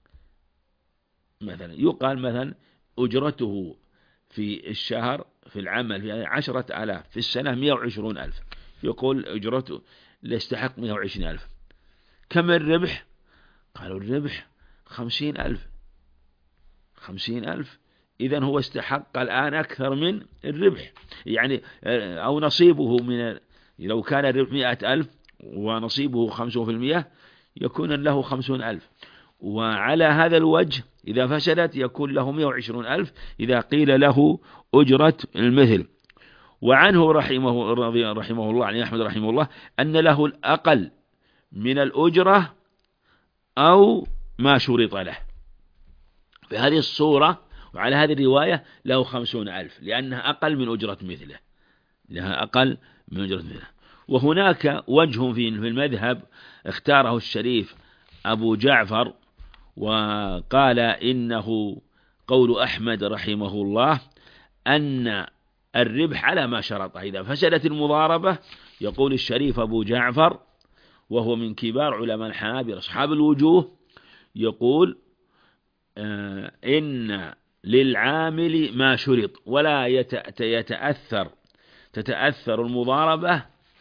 Speaker 1: مثلا يقال مثلا أجرته في الشهر في العمل في عشرة آلاف، في السنة مئة وعشرون ألف، يقول أجرته يستحق مئة وعشرين ألف. كم الربح؟ قالوا الربح خمسين ألف، خمسين ألف، إذن هو استحق الآن أكثر من الربح، يعني أو نصيبه من، لو كان الربح مئة ألف ونصيبه خمسون في المئة يكون له خمسون ألف. وعلى هذا الوجه إذا فسدت يكون له مئة وعشرون ألف إذا قيل له أجرة المثل. وعنه رحمه, رحمه الله عن أحمد رحمه الله أن له الأقل من الأجرة أو ما شرط له. في هذه الصورة وعلى هذه الرواية له خمسون ألف، لأنها أقل من أجرة مثله، لها أقل من أجرة مثله. وهناك وجه في المذهب اختاره الشريف أبو جعفر، وقال إنه قول أحمد رحمه الله أن الربح على ما شرطه. إذا فسدت المضاربة يقول الشريف أبو جعفر وهو من كبار علماء الحنابلة أصحاب الوجوه، يقول آه إن للعامل ما شرط ولا يتأثر تتأثر المضاربة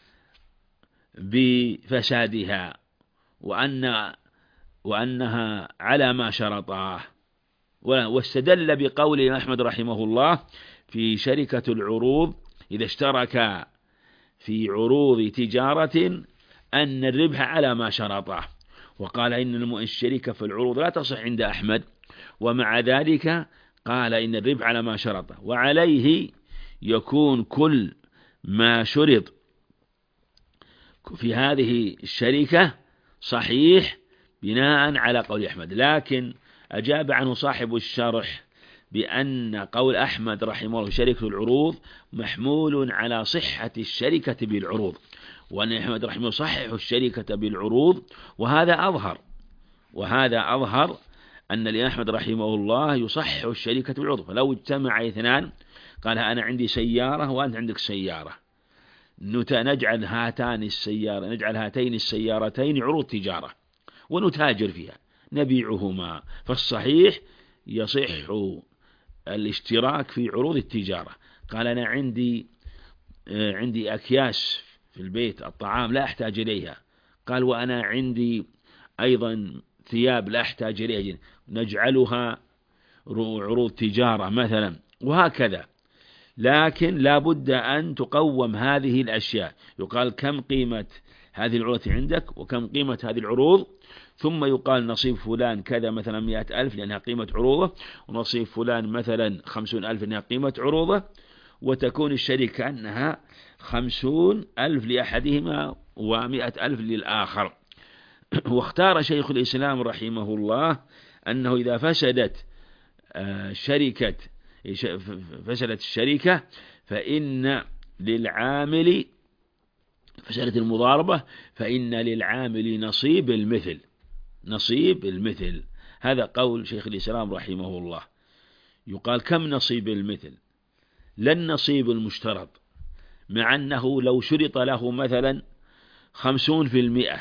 Speaker 1: بفسادها، وأن وأنها على ما شرطاه. واستدل بقول أحمد رحمه الله في شركة العروض إذا اشترك في عروض تجارة أن الربح على ما شرطه، وقال إن الشركة في العروض لا تصح عند أحمد، ومع ذلك قال إن الربح على ما شرطه، وعليه يكون كل ما شرط في هذه الشركة صحيح بناء على قول أحمد. لكن أجاب عنه صاحب الشرح بأن قول أحمد رحمه الله شركة العروض محمول على صحة الشركة بالعروض، وأن أحمد رحمه الله صحح الشركة بالعروض، وهذا أظهر وهذا أظهر أن لأحمد رحمه الله يصحح الشركة بالعروض. فلو اجتمع اثنان قال أنا عندي سيارة وأنت عندك سيارة، نجعل هاتان السيارة نجعل هاتين السيارتين عروض تجارة ونتاجر فيها نبيعهما، فالصحيح يصح الاشتراك في عروض التجارة. قال أنا عندي عندي أكياس في البيت الطعام لا أحتاج إليها، قال وأنا عندي أيضا ثياب لا أحتاج إليها، نجعلها عروض تجارة مثلا، وهكذا. لكن لا بد أن تقوم هذه الأشياء، يقال كم قيمة هذه العروض عندك وكم قيمة هذه العروض، ثم يقال نصيب فلان كذا مثلا مئة ألف لأنها قيمة عروضه، ونصيب فلان مثلا خمسون ألف لأنها قيمة عروضه، وتكون الشركة أنها خمسون ألف لأحدهما ومئة ألف للآخر. واختار شيخ الإسلام رحمه الله أنه إذا فسدت شركة فسدت الشركة فإن للعامل فسدت المضاربة فإن للعامل نصيب المثل، نصيب المثل. هذا قول شيخ الإسلام رحمه الله. يقال كم نصيب المثل؟ لا النصيب المشترط، مع أنه لو شرط له مثلا خمسون في المئة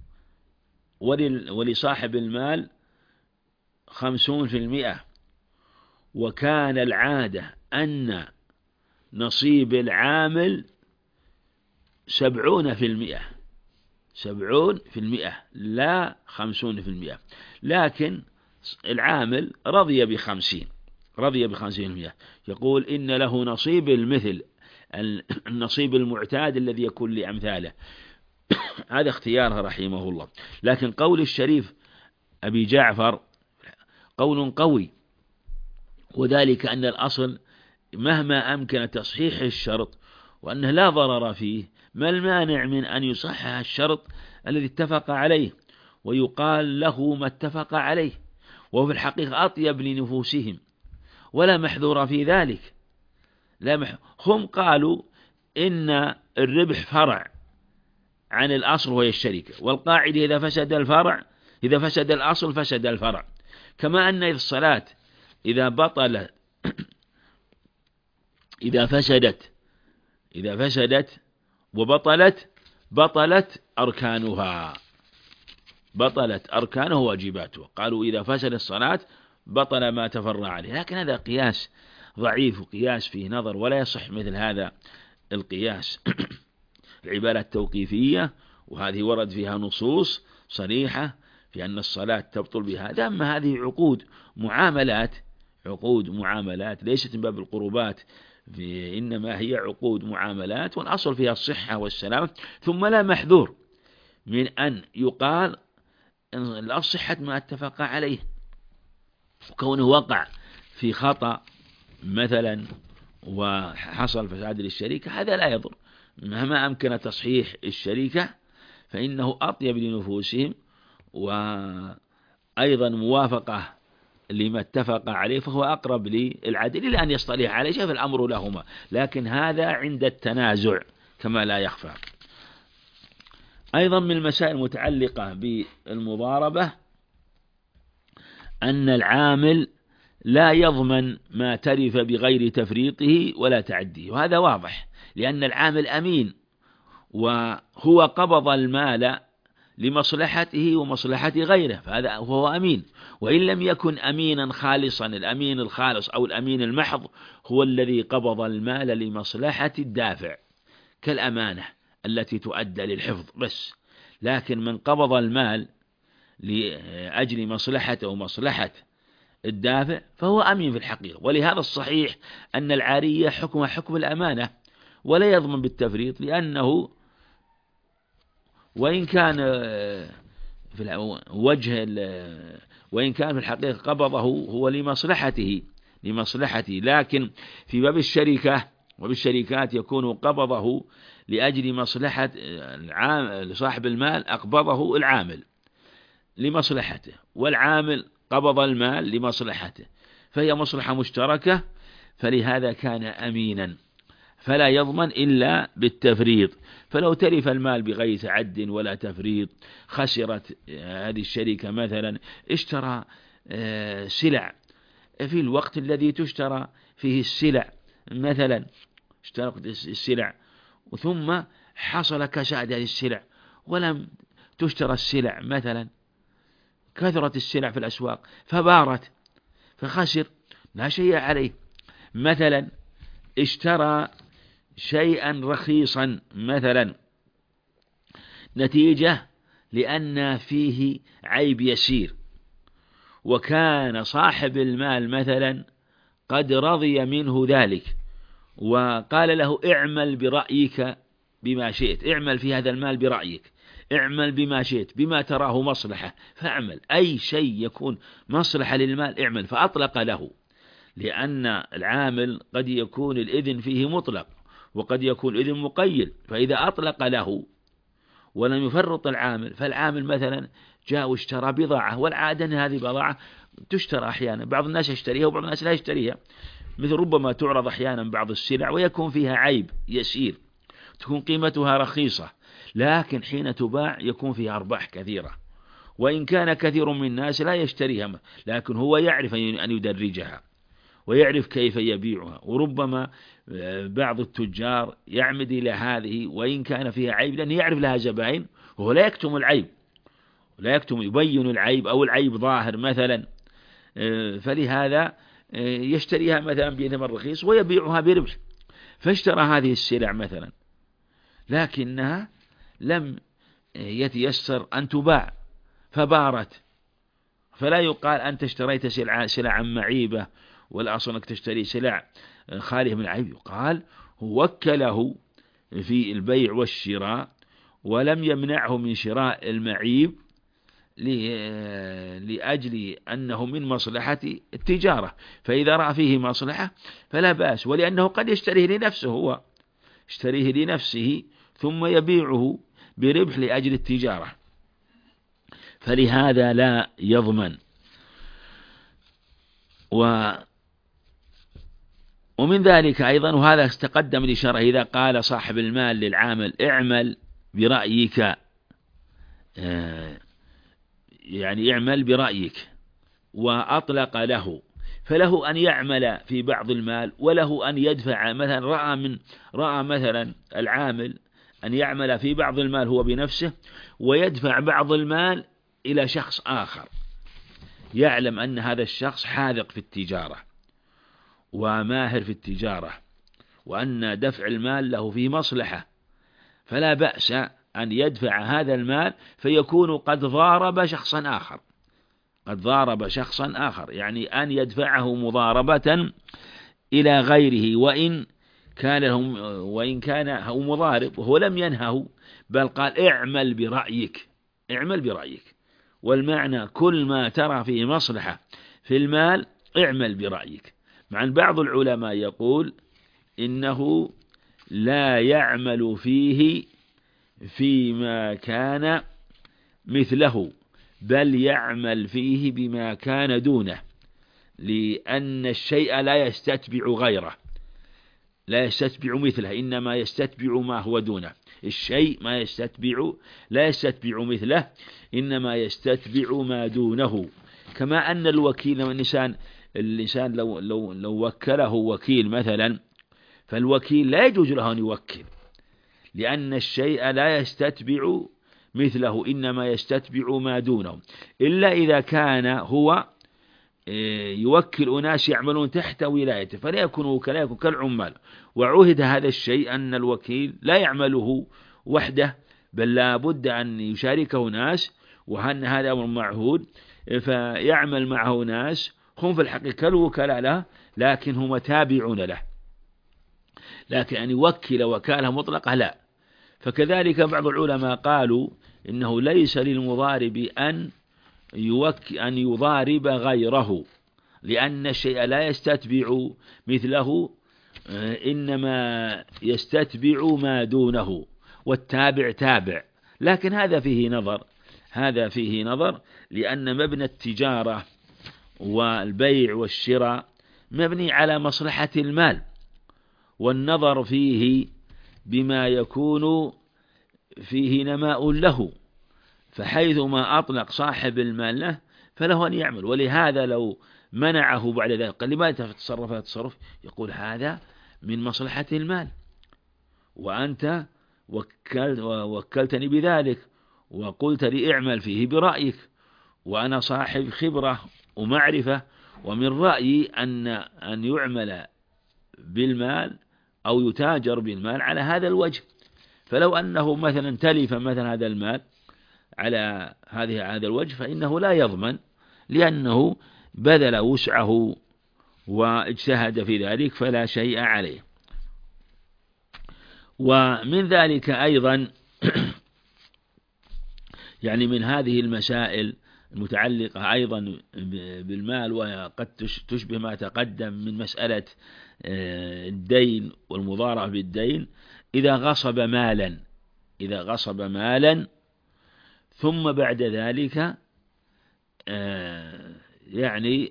Speaker 1: ولصاحب المال خمسون في المئة، وكان العادة أن نصيب العامل سبعون في المئة، سبعون في المئة لا خمسون في المئة، لكن العامل رضي بخمسين، رضي بخمسين المئة، يقول إن له نصيب المثل، النصيب المعتاد الذي يكون لأمثاله. هذا اختياره رحمه الله. لكن قول الشريف أبي جعفر قول قوي، وذلك أن الأصل مهما أمكن تصحيح الشرط وأنه لا ضرر فيه، ما المانع من أن يصحح الشرط الذي اتفق عليه ويقال له ما اتفق عليه، وهو في الحقيقة أطيب لنفوسهم ولا محذور في ذلك. لا مح... هم قالوا إن الربح فرع عن الأصل وهي الشركة، والقاعدة إذا فسد الفرع إذا فسد الأصل فسد الفرع. كما أن الصلاة إذا بطلت إذا فسدت إذا فسدت وبطلت بطلت أركانها، بطلت أركانه واجباته. قالوا إذا فسد الصلاة بطل ما تفرع عليه، لكن هذا قياس ضعيف وقياس فيه نظر ولا يصح مثل هذا القياس. العبادة التوقيفية، وهذه ورد فيها نصوص صريحة في أن الصلاة تبطل بها. أما هذه عقود معاملات، عقود معاملات ليست من باب القربات، إنما هي عقود معاملات، والأصل فيها الصحة والسلامة. ثم لا محذور من أن يقال لا صحة ما اتفق عليه، وكونه وقع في خطأ مثلا وحصل فساد للشركة هذا لا يضر، مهما أمكن تصحيح الشركة فإنه أطيب لنفوسهم، وأيضا موافقة لما اتفق عليه فهو أقرب للعدل إلى أن يصطلح عليه، شاف الأمر لهما. لكن هذا عند التنازع كما لا يخفى. أيضا من المسائل المتعلقة بالمضاربة أن العامل لا يضمن ما تلف بغير تفريطه ولا تعديه، وهذا واضح، لأن العامل أمين وهو قبض المال لمصلحته ومصلحة غيره، فهذا هو أمين. وإن لم يكن أمينا خالصا، الأمين الخالص أو الأمين المحض هو الذي قبض المال لمصلحة الدافع كالأمانة التي تؤدى للحفظ بس. لكن من قبض المال لأجل مصلحته ومصلحة الدافع فهو أمين في الحقيقة. ولهذا الصحيح أن العارية حكم حكم الأمانة ولا يضمن بالتفريط، لأنه وإن كان في وجه وإن كان في الحقيقة قبضه هو لمصلحته لمصلحته لكن في باب الشركة وبالشركات يكون قبضه لأجل مصلحة صاحب المال، أقبضه العامل لمصلحته والعامل قبض المال لمصلحته، فهي مصلحة مشتركة، فلهذا كان أمينا فلا يضمن إلا بالتفريط. فلو تلف المال بغير تعد ولا تفريط خسرت هذه الشركة. مثلا اشترى سلع في الوقت الذي تشترى فيه السلع، مثلا اشترت السلع ثم حصل كساد هذه السلع ولم تشترى السلع، مثلا كثرت السلع في الأسواق فبارت فخسر لا شيء عليه. مثلا اشترى شيئا رخيصا مثلا نتيجة لأن فيه عيب يسير، وكان صاحب المال مثلا قد رضي منه ذلك وقال له اعمل برأيك بما شئت، اعمل في هذا المال برأيك، اعمل بما شئت بما تراه مصلحة فاعمل، أي شيء يكون مصلحة للمال اعمل، فأطلق له. لأن العامل قد يكون الإذن فيه مطلق وقد يكون الإذن مقيد، فإذا أطلق له ولم يفرط العامل، فالعامل مثلا جاء واشترى بضاعة، والعادة أن هذه بضاعة تشترى أحيانا، بعض الناس يشتريها وبعض الناس لا يشتريها، مثل ربما تعرض أحيانا بعض السلع ويكون فيها عيب يسير تكون قيمتها رخيصة، لكن حين تباع يكون فيها أرباح كثيرة، وإن كان كثير من الناس لا يشتريها، لكن هو يعرف أن يدرجها ويعرف كيف يبيعها. وربما بعض التجار يعمد إلى هذه وإن كان فيها عيب، لأنه يعرف لها زبائن وهو لا يكتم العيب، لا يكتم، يبين العيب أو العيب ظاهر مثلا، فلهذا يشتريها مثلا بثمن رخيص ويبيعها بربح. فاشترى هذه السلع مثلا لكنها لم يتيسر أن تباع فبارت، فلا يقال أنت اشتريت سلعة سلعا معيبة والأصل أنك تشتري سلع خالية من العيب. يقال هو وكله في البيع والشراء ولم يمنعه من شراء المعيب لأجل أنه من مصلحة التجارة، فإذا رأى فيه مصلحة فلا بأس، ولأنه قد يشتريه لنفسه، هو يشتريه لنفسه ثم يبيعه بربح لأجل التجارة، فلهذا لا يضمن. و ومن ذلك أيضا، وهذا استقدم الإشارة، إذا قال صاحب المال للعامل اعمل برأيك، يعني اعمل برأيك، وأطلق له، فله أن يعمل في بعض المال وله أن يدفع. مثلا رأى من رأى مثلا العامل أن يعمل في بعض المال هو بنفسه ويدفع بعض المال إلى شخص آخر، يعلم أن هذا الشخص حاذق في التجارة وماهر في التجارة وأن دفع المال له فيه مصلحة، فلا بأس أن يدفع هذا المال فيكون قد ضارب شخصا آخر، قد ضارب شخصا آخر، يعني أن يدفعه مضاربة إلى غيره، وإن كان لهم وإن كان هو مضارب وهو لم ينهه، بل قال اعمل برأيك، اعمل برأيك، والمعنى كل ما ترى فيه مصلحة في المال اعمل برأيك. مع أن بعض العلماء يقول إنه لا يعمل فيه فيما كان مثله، بل يعمل فيه بما كان دونه، لأن الشيء لا يستتبع غيره، لا يستتبع مثله، إنما يستتبع ما هو دونه. الشيء ما يستتبع لا يستتبع مثله، إنما يستتبع ما دونه. كما أن الوكيل، الإنسان الإنسان لو لو لو وكله وكيل مثلا، فالوكيل لا يجوز له أن يوكل، لأن الشيء لا يستتبع مثله، إنما يستتبع ما دونه، إلا إذا كان هو يوكل أناس يعملون تحت ولايته، فلا يكون وكلاء، يكون كالعمال. وعهد هذا الشيء أن الوكيل لا يعمله وحده، بل لا بد أن يشاركه ناس، وأن هذا أمر معهود، فيعمل معه ناس هم في الحقيقة كالوكلاء له، لكن هم تابعون له، لكن أن يوكل وكالة مطلقة لا. فكذلك بعض العلماء قالوا إنه ليس للمضارب أن يوك أن يضارب غيره، لأن الشيء لا يستتبع مثله، إنما يستتبع ما دونه، والتابع تابع. لكن هذا فيه نظر، هذا فيه نظر لأن مبنى التجارة والبيع والشراء مبني على مصلحة المال، والنظر فيه بما يكون فيه نماء له، فحيث ما أطلق صاحب المال له فله أن يعمل. ولهذا لو منعه بعد ذلك قال لماذا تتصرف هذا التصرف، يقول هذا من مصلحة المال، وأنت وكلت وكلتني بذلك وقلت لي اعمل فيه برأيك، وأنا صاحب خبرة ومعرفة، ومن رأيي أن أن يعمل بالمال أو يتاجر بالمال على هذا الوجه. فلو أنه مثلا تلف مثلا هذا المال على هذه هذا الوجه فإنه لا يضمن، لأنه بذل وسعه واجتهد في ذلك فلا شيء عليه. ومن ذلك أيضا يعني من هذه المسائل المتعلقة أيضا بالمال، وقد تشبه ما تقدم من مسألة الدين والمضاربة بالدين، إذا غصب مالا إذا غصب مالا ثم بعد ذلك يعني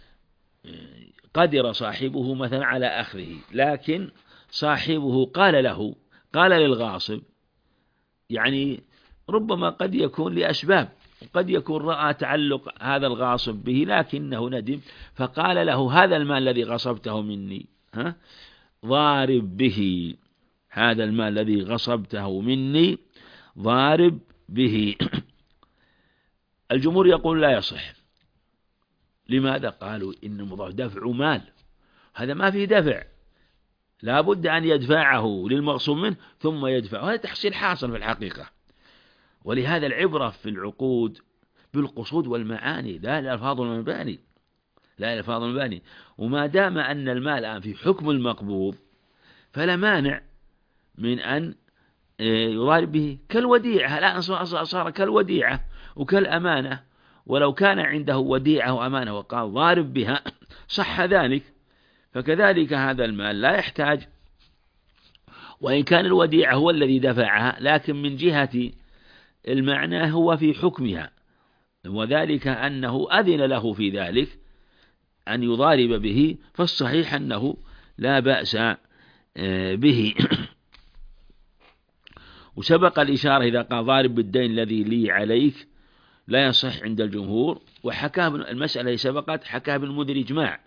Speaker 1: قدر صاحبه مثلا على أخذه، لكن صاحبه قال له قال للغاصب يعني ربما قد يكون لأسباب، وقد يكون رأى تعلق هذا الغاصب به لكنه ندم، فقال له هذا المال الذي غصبته مني ها ضارب به، هذا المال الذي غصبته مني ضارب به. الجمهور يقول لا يصح. لماذا؟ قالوا إن المضارب دفع مال، هذا ما فيه دفع، لا بد أن يدفعه للمغصوب منه ثم يدفعه، هذا تحصيل حاصل في الحقيقة. ولهذا العبرة في العقود بالقصود والمعاني لا الألفاظ والمباني، لا الألفاظ والمباني. وما دام أن المال الآن في حكم المقبوض فلا مانع من أن يضارب به كالوديعة، الآن صار كالوديعة وكالأمانة، ولو كان عنده وديعة وأمانة وقال ضارب بها صح ذلك. فكذلك هذا المال لا يحتاج، وإن كان الوديعة هو الذي دفعها لكن من جهة المعنى هو في حكمها، وذلك أنه أذن له في ذلك أن يضارب به، فالصحيح أنه لا بأس به. وسبق الإشارة إذا قال ضارب بالدين الذي لي عليك لا يصح عند الجمهور، وحكاه المسألة سبقت حكاه ابن المنذر إجماع،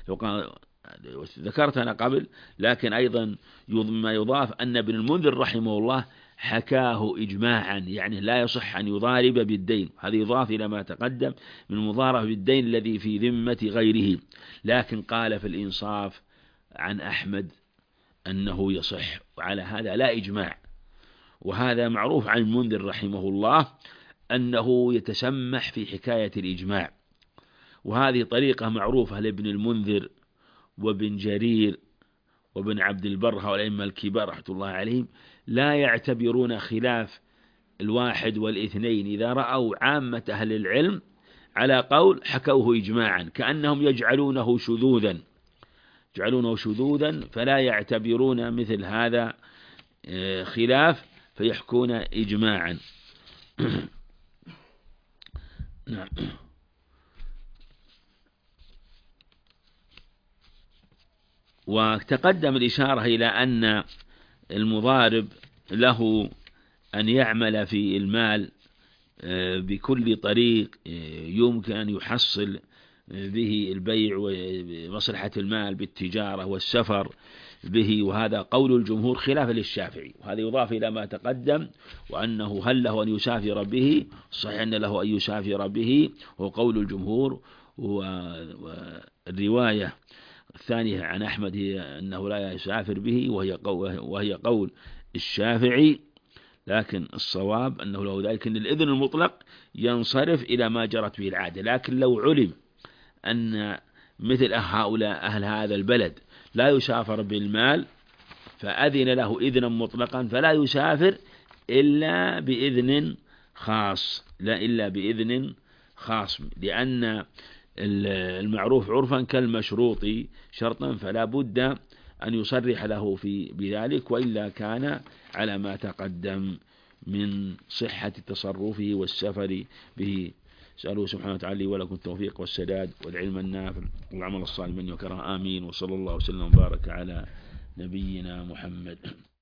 Speaker 1: ذكرت أنا قبل، لكن أيضا ما يضاف أن ابن المنذر رحمه الله حكاه إجماعا، يعني لا يصح أن يضارب بالدين، هذا يضاف إلى ما تقدم من المضاربة بالدين الذي في ذمة غيره. لكن قال في الإنصاف عن أحمد أنه يصح، وعلى هذا لا إجماع. وهذا معروف عن المنذر رحمه الله أنه يتسمح في حكاية الإجماع، وهذه طريقة معروفة لابن المنذر وابن جرير وابن عبد البر، هؤلاء الأئمة الكبار رحمة الله عليهم لا يعتبرون خلاف الواحد والاثنين إذا رأوا عامة أهل العلم على قول حكوه إجماعا، كأنهم يجعلونه شذوذا يجعلونه شذوذا فلا يعتبرون مثل هذا خلاف فيحكون إجماعا. نعم. وتقدم الإشارة إلى أن المضارب له أن يعمل في المال بكل طريق يمكن أن يحصل به البيع ومصلحة المال بالتجارة والسفر به، وهذا قول الجمهور خلافا للشافعي، وهذا يضاف إلى ما تقدم، وأنه هل له أن يسافر به، صحيح أن له أن يسافر به وقول الجمهور. والرواية الثانية عن أحمد هي أنه لا يسافر به، وهي قول, وهي قول الشافعي، لكن الصواب أنه له ذلك، أن الإذن المطلق ينصرف إلى ما جرت به العادة. لكن لو علم أن مثل هؤلاء أهل هذا البلد لا يسافر بالمال فأذن له إذنا مطلقا فلا يسافر إلا بإذن خاص، لا إلا بإذن خاص، لأن المعروف عرفا كالمشروط شرطا، فلا بد أن يصرح له في بذلك، وإلا كان على ما تقدم من صحة تصرفه والسفر به. سألوا سبحانه وتعالى ولكم التوفيق والسداد والعلم النافع والعمل الصالح من يكره، آمين. وصلى الله وسلم وبارك على نبينا محمد.